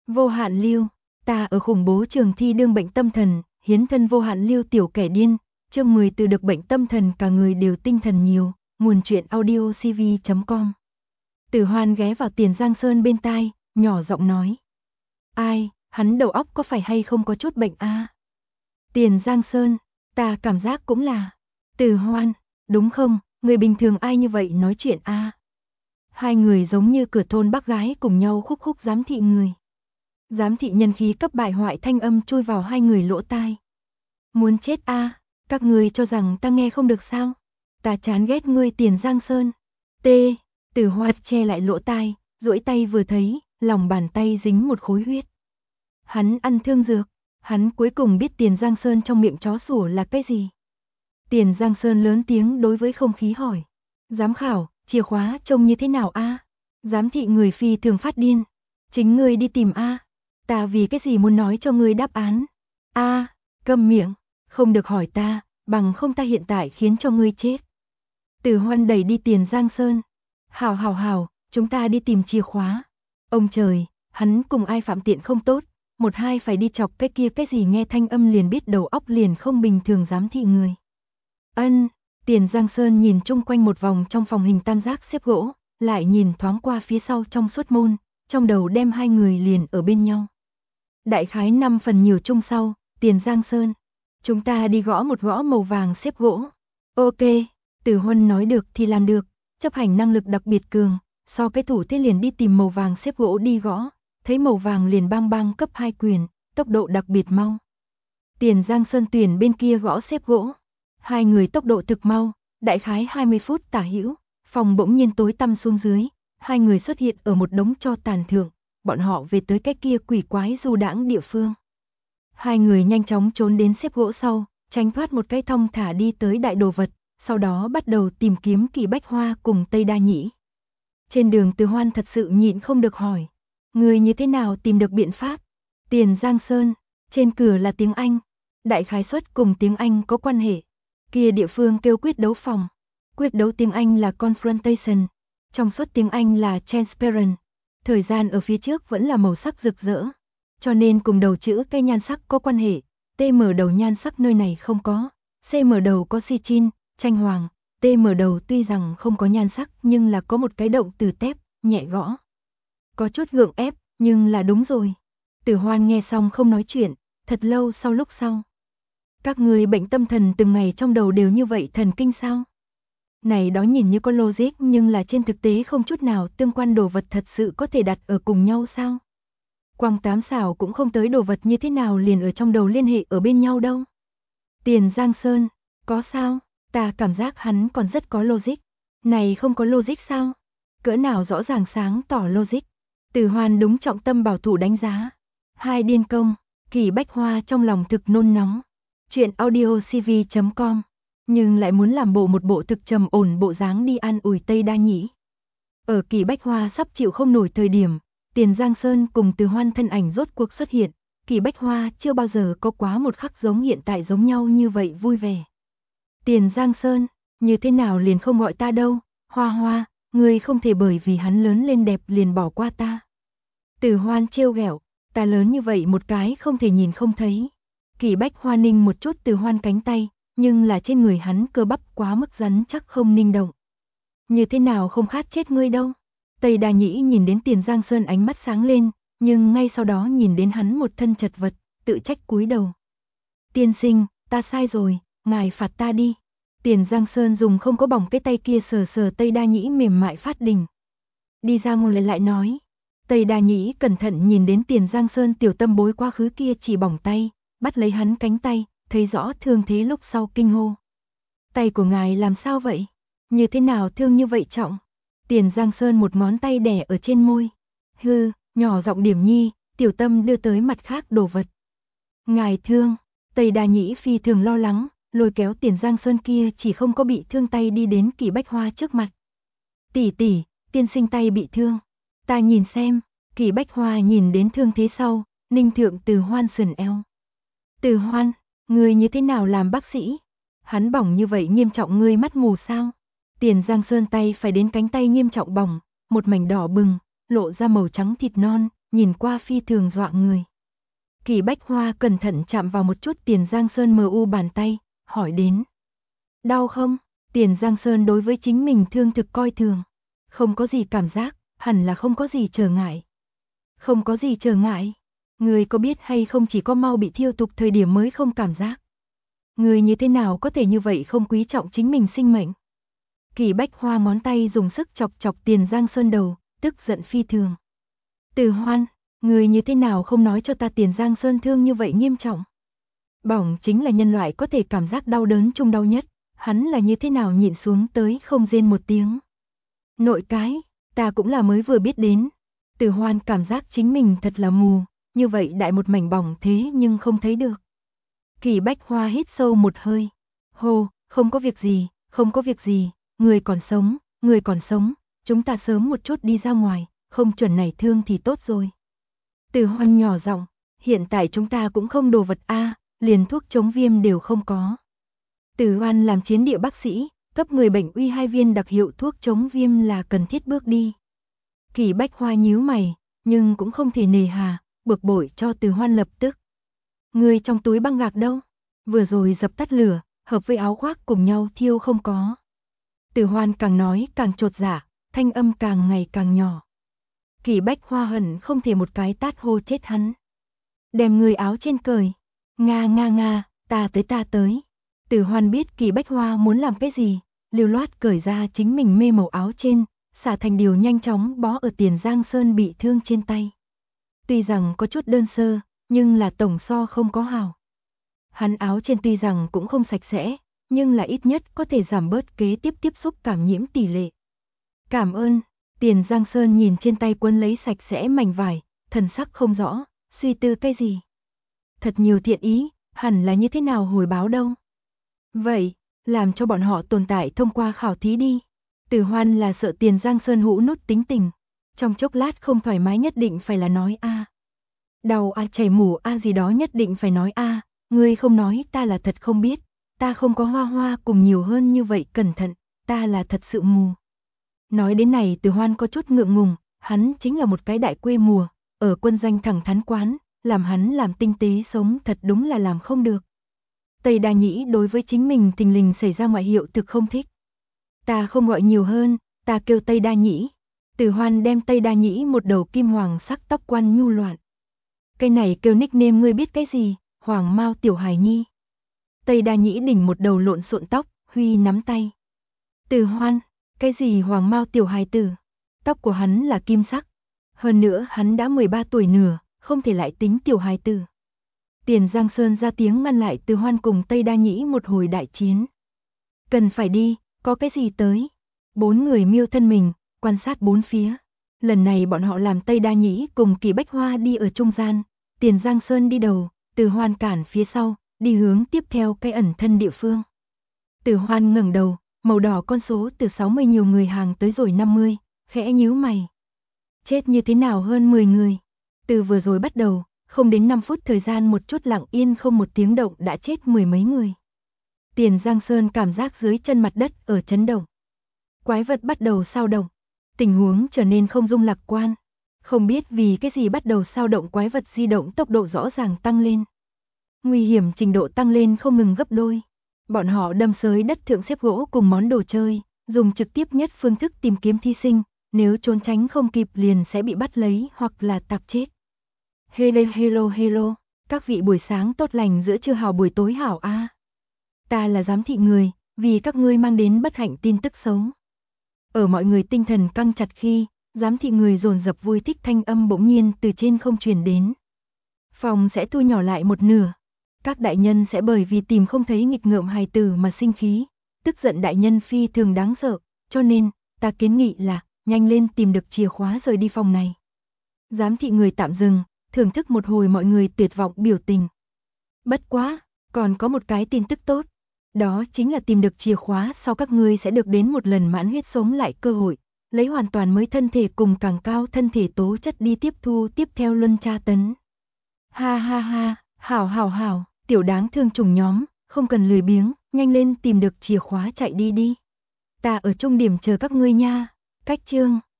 Vô hạn lưu, ta ở khủng bố trường thi đương bệnh tâm thần, hiến thân vô hạn lưu tiểu kẻ điên, chương 10 từ được bệnh tâm thần cả người đều tinh thần nhiều, nguồn truyện audio cv.com. Tử Hoan ghé vào Tiền Giang Sơn bên tai, nhỏ giọng nói. Ai, hắn đầu óc có phải hay không có chút bệnh a? Tiền Giang Sơn, ta cảm giác cũng là. Tử Hoan, đúng không, người bình thường ai như vậy nói chuyện a? Hai người giống như cửa thôn bác gái cùng nhau khúc khúc giám thị người. Giám thị nhân khí cấp bại hoại thanh âm chui vào hai người lỗ tai. Muốn chết a, các người cho rằng ta nghe không được sao? Ta chán ghét ngươi Tiền Giang Sơn. T. Tử Hoan che lại lỗ tai, duỗi tay vừa thấy, lòng bàn tay dính một khối huyết. Hắn ăn thương dược, hắn cuối cùng biết Tiền Giang Sơn trong miệng chó sủa là cái gì. Tiền Giang Sơn lớn tiếng đối với không khí hỏi. Giám khảo, chìa khóa trông như thế nào a? Giám thị người phi thường phát điên. Chính ngươi đi tìm a. Ta vì cái gì muốn nói cho ngươi đáp án? A, câm miệng, không được hỏi ta, bằng không ta hiện tại khiến cho ngươi chết. Tử Hoan đẩy đi Tiền Giang Sơn. Hảo, chúng ta đi tìm chìa khóa. Ông trời, hắn cùng ai phạm tiện không tốt, một hai phải đi chọc cái kia cái gì nghe thanh âm liền biết đầu óc liền không bình thường giám thị người. Ân, Tiền Giang Sơn nhìn chung quanh một vòng trong phòng hình tam giác xếp gỗ, lại nhìn thoáng qua phía sau trong suốt môn, trong đầu đem hai người liền ở bên nhau. Đại khái 5 phần nhiều chung sau, Tiền Giang Sơn, chúng ta đi gõ một gõ màu vàng xếp gỗ. Ok, Tử Huân nói được thì làm được, chấp hành năng lực đặc biệt cường, so cái thủ thế liền đi tìm màu vàng xếp gỗ đi gõ, thấy màu vàng liền bang bang cấp 2 quyền, tốc độ đặc biệt mau. Tiền Giang Sơn tuyển bên kia gõ xếp gỗ, hai người tốc độ thực mau, đại khái 20 phút tả hữu, phòng bỗng nhiên tối tăm xuống dưới, hai người xuất hiện ở một đống tro tàn thượng, bọn họ về tới cái kia quỷ quái du đãng địa phương. Hai người nhanh chóng trốn đến xếp gỗ sau, tránh thoát một cái thong thả đi tới đại đồ vật, sau đó bắt đầu tìm kiếm Kỳ Bách Hoa cùng Tây Đa Nhĩ. Trên đường Từ Hoan thật sự nhịn không được hỏi, người như thế nào tìm được biện pháp? Tiền Giang Sơn, trên cửa là tiếng Anh, đại khái suất cùng tiếng Anh có quan hệ. Kia địa phương kêu quyết đấu phòng, quyết đấu tiếng Anh là confrontation, trong suốt tiếng Anh là transparent. Thời gian ở phía trước vẫn là màu sắc rực rỡ, cho nên cùng đầu chữ cây nhan sắc có quan hệ. T mở đầu nhan sắc nơi này không có, C mở đầu có si chin, tranh hoàng, T mở đầu tuy rằng không có nhan sắc nhưng là có một cái động từ tép, nhẹ gõ. Có chút gượng ép, nhưng là đúng rồi. Tử Hoan nghe xong không nói chuyện, thật lâu sau lúc sau. Các người bệnh tâm thần từng ngày trong đầu đều như vậy thần kinh sao? Này đó nhìn như có logic nhưng là trên thực tế không chút nào tương quan đồ vật thật sự có thể đặt ở cùng nhau sao? Quang tám xảo cũng không tới đồ vật như thế nào liền ở trong đầu liên hệ ở bên nhau đâu. Tiền Giang Sơn, có sao? Ta cảm giác hắn còn rất có logic. Này không có logic sao? Cỡ nào rõ ràng sáng tỏ logic. Tử Hoan đúng trọng tâm bảo thủ đánh giá. Hai điên công, Kỳ Bách Hoa trong lòng thực nôn nóng. Chuyện audio cv.com, nhưng lại muốn làm bộ một bộ thực trầm ổn bộ dáng đi an ủi Tây Đa Nhĩ. Ở Kỳ Bách Hoa sắp chịu không nổi thời điểm, Tiền Giang Sơn cùng Từ Hoan thân ảnh rốt cuộc xuất hiện. Kỳ Bách Hoa chưa bao giờ có quá một khắc giống hiện tại giống nhau như vậy vui vẻ. Tiền Giang Sơn, như thế nào liền không gọi ta đâu, Hoa Hoa, ngươi không thể bởi vì hắn lớn lên đẹp liền bỏ qua ta. Từ Hoan trêu ghẹo, ta lớn như vậy một cái không thể nhìn không thấy. Kỳ Bách Hoa ninh một chút Từ Hoan cánh tay, nhưng là trên người hắn cơ bắp quá mức rắn chắc không ninh động. Như thế nào không khát chết ngươi đâu. Tây Đa Nhĩ nhìn đến Tiền Giang Sơn ánh mắt sáng lên, nhưng ngay sau đó nhìn đến hắn một thân chật vật, tự trách cúi đầu. Tiên sinh, ta sai rồi, ngài phạt ta đi. Tiền Giang Sơn dùng không có bỏng cái tay kia sờ sờ Tây Đa Nhĩ mềm mại phát đỉnh. Đi ra ngồi lại nói. Tây Đa Nhĩ cẩn thận nhìn đến Tiền Giang Sơn tiểu tâm bối quá khứ kia chỉ bỏng tay, bắt lấy hắn cánh tay, thấy rõ thương thế lúc sau kinh hô. Tay của ngài làm sao vậy? Như thế nào thương như vậy trọng? Tiền Giang Sơn một ngón tay đè ở trên môi. Hư, nhỏ giọng điểm nhi, tiểu tâm đưa tới mặt khác đồ vật. Ngài thương, Tây Đa Nhĩ phi thường lo lắng, lôi kéo Tiền Giang Sơn kia chỉ không có bị thương tay đi đến Kỳ Bách Hoa trước mặt. Tỷ tỷ, tiên sinh tay bị thương. Ta nhìn xem, Kỳ Bách Hoa nhìn đến thương thế sau, ninh thượng Từ Hoan sườn eo. Từ Hoan, ngươi như thế nào làm bác sĩ? Hắn bỏng như vậy nghiêm trọng ngươi mắt mù sao? Tiền Giang Sơn tay phải đến cánh tay nghiêm trọng bỏng, một mảnh đỏ bừng, lộ ra màu trắng thịt non, nhìn qua phi thường dọa người. Kỳ Bách Hoa cẩn thận chạm vào một chút Tiền Giang Sơn mờ u bàn tay, hỏi đến. Đau không? Tiền Giang Sơn đối với chính mình thương thực coi thường. Không có gì cảm giác, hẳn là không có gì trở ngại. Không có gì trở ngại. Người có biết hay không chỉ có mau bị thiêu tục thời điểm mới không cảm giác. Người như thế nào có thể như vậy không quý trọng chính mình sinh mệnh. Kỳ Bách Hoa ngón tay dùng sức chọc chọc Tiền Giang Sơn đầu, tức giận phi thường. Từ Hoan, người như thế nào không nói cho ta Tiền Giang Sơn thương như vậy nghiêm trọng. Bỏng chính là nhân loại có thể cảm giác đau đớn chung đau nhất, hắn là như thế nào nhịn xuống tới không rên một tiếng. Nội cái, ta cũng là mới vừa biết đến. Từ Hoan cảm giác chính mình thật là mù, như vậy đại một mảnh bỏng thế nhưng không thấy được. Kỳ Bách Hoa hít sâu một hơi. Hô, không có việc gì, không có việc gì, người còn sống, chúng ta sớm một chút đi ra ngoài, không chuẩn nảy thương thì tốt rồi. Từ Hoan nhỏ giọng, hiện tại chúng ta cũng không đồ vật a, liền thuốc chống viêm đều không có. Từ Hoan làm chiến địa bác sĩ, cấp người bệnh uy 2 viên đặc hiệu thuốc chống viêm là cần thiết bước đi. Kỳ Bách Hoa nhíu mày, nhưng cũng không thể nề hà, bực bội cho Từ Hoan lập tức. Người trong túi băng gạc đâu? Vừa rồi dập tắt lửa, hợp với áo khoác cùng nhau thiêu không có. Từ Hoan càng nói càng chột dạ, thanh âm càng ngày càng nhỏ. Kỳ Bách Hoa hận không thể một cái tát hô chết hắn. Đem người áo trên cởi. Nga, ta tới. Từ Hoan biết Kỳ Bách Hoa muốn làm cái gì, lưu loát cởi ra chính mình mê màu áo trên, xả thành điều nhanh chóng bó ở Tiền Giang Sơn bị thương trên tay. Tuy rằng có chút đơn sơ, nhưng là tổng so không có hào. Hắn áo trên tuy rằng cũng không sạch sẽ, nhưng là ít nhất có thể giảm bớt kế tiếp xúc cảm nhiễm tỷ lệ. Cảm ơn, Tiền Giang Sơn nhìn trên tay quấn lấy sạch sẽ mảnh vải, thần sắc không rõ, suy tư cái gì. Thật nhiều thiện ý, hẳn là như thế nào hồi báo đâu. Vậy, làm cho bọn họ tồn tại thông qua khảo thí đi. Từ Hoan là sợ Tiền Giang Sơn hũ nút tính tình. Trong chốc lát không thoải mái nhất định phải là nói a. Đau a, chảy mủ a gì đó nhất định phải nói a. Ngươi không nói ta là thật không biết. Ta không có hoa cùng nhiều hơn như vậy cẩn thận. Ta là thật sự mù. Nói đến này Từ Hoan có chút ngượng ngùng. Hắn chính là một cái đại quê mùa. Ở quân doanh thẳng thắn quán. Làm hắn làm tinh tế sống thật đúng là làm không được. Tây Đa Nhĩ đối với chính mình thình lình xảy ra ngoại hiệu thực không thích. Ta không gọi nhiều hơn, ta kêu Tây Đa Nhĩ. Từ Hoan đem Tây Đa Nhĩ một đầu kim hoàng sắc tóc quan nhu loạn. Cái này kêu nickname ngươi biết cái gì, Hoàng Mao Tiểu Hải Nhi. Tây Đa Nhĩ đỉnh một đầu lộn xộn tóc, Huy nắm tay. Từ Hoan, cái gì Hoàng Mao Tiểu Hài Tử? Tóc của hắn là kim sắc. Hơn nữa hắn đã 13 tuổi nửa, không thể lại tính Tiểu Hài Tử. Tiền Giang Sơn ra tiếng ngăn lại Từ Hoan cùng Tây Đa Nhĩ một hồi đại chiến. Cần phải đi, có cái gì tới? 4 người miêu thân mình, quan sát bốn phía. Lần này bọn họ làm Tây Đa Nhĩ cùng Kỳ Bách Hoa đi ở trung gian, Tiền Giang Sơn đi đầu, Từ Hoan cản phía sau, đi hướng tiếp theo cái ẩn thân địa phương. Từ Hoan ngẩng đầu, màu đỏ con số từ 60 nhiều người hàng tới rồi 50, khẽ nhíu mày. Chết như thế nào hơn 10 người? Từ vừa rồi bắt đầu, không đến 5 phút thời gian một chút lặng yên không một tiếng động đã chết 10 mấy người. Tiền Giang Sơn cảm giác dưới chân mặt đất ở chấn động. Quái vật bắt đầu sao động. Tình huống trở nên không dung lạc quan. Không biết vì cái gì bắt đầu sao động, quái vật di động tốc độ rõ ràng tăng lên. Nguy hiểm trình độ tăng lên không ngừng gấp đôi. Bọn họ đâm sới đất thượng xếp gỗ cùng món đồ chơi, dùng trực tiếp nhất phương thức tìm kiếm thí sinh, nếu trốn tránh không kịp liền sẽ bị bắt lấy hoặc là tạp chết. Hello, các vị buổi sáng tốt lành giữa trưa hào buổi tối hảo a. Ta là giám thị người, vì các ngươi mang đến bất hạnh tin tức xấu. Ở mọi người tinh thần căng chặt khi, giám thị người dồn dập vui thích thanh âm bỗng nhiên từ trên không truyền đến. Phòng sẽ thu nhỏ lại một nửa. Các đại nhân sẽ bởi vì tìm không thấy nghịch ngợm hài tử mà sinh khí, tức giận đại nhân phi thường đáng sợ, cho nên, ta kiến nghị là, nhanh lên tìm được chìa khóa rời đi phòng này. Giám thị người tạm dừng, thưởng thức một hồi mọi người tuyệt vọng biểu tình. Bất quá, còn có một cái tin tức tốt. Đó chính là tìm được chìa khóa sau các ngươi sẽ được đến một lần mãn huyết sống lại cơ hội, lấy hoàn toàn mới thân thể cùng càng cao thân thể tố chất đi tiếp thu tiếp theo luân tra tấn. Ha, hảo, tiểu đáng thương trùng nhóm, không cần lười biếng, nhanh lên tìm được chìa khóa chạy đi. Ta ở trung điểm chờ các ngươi nha. Cách chương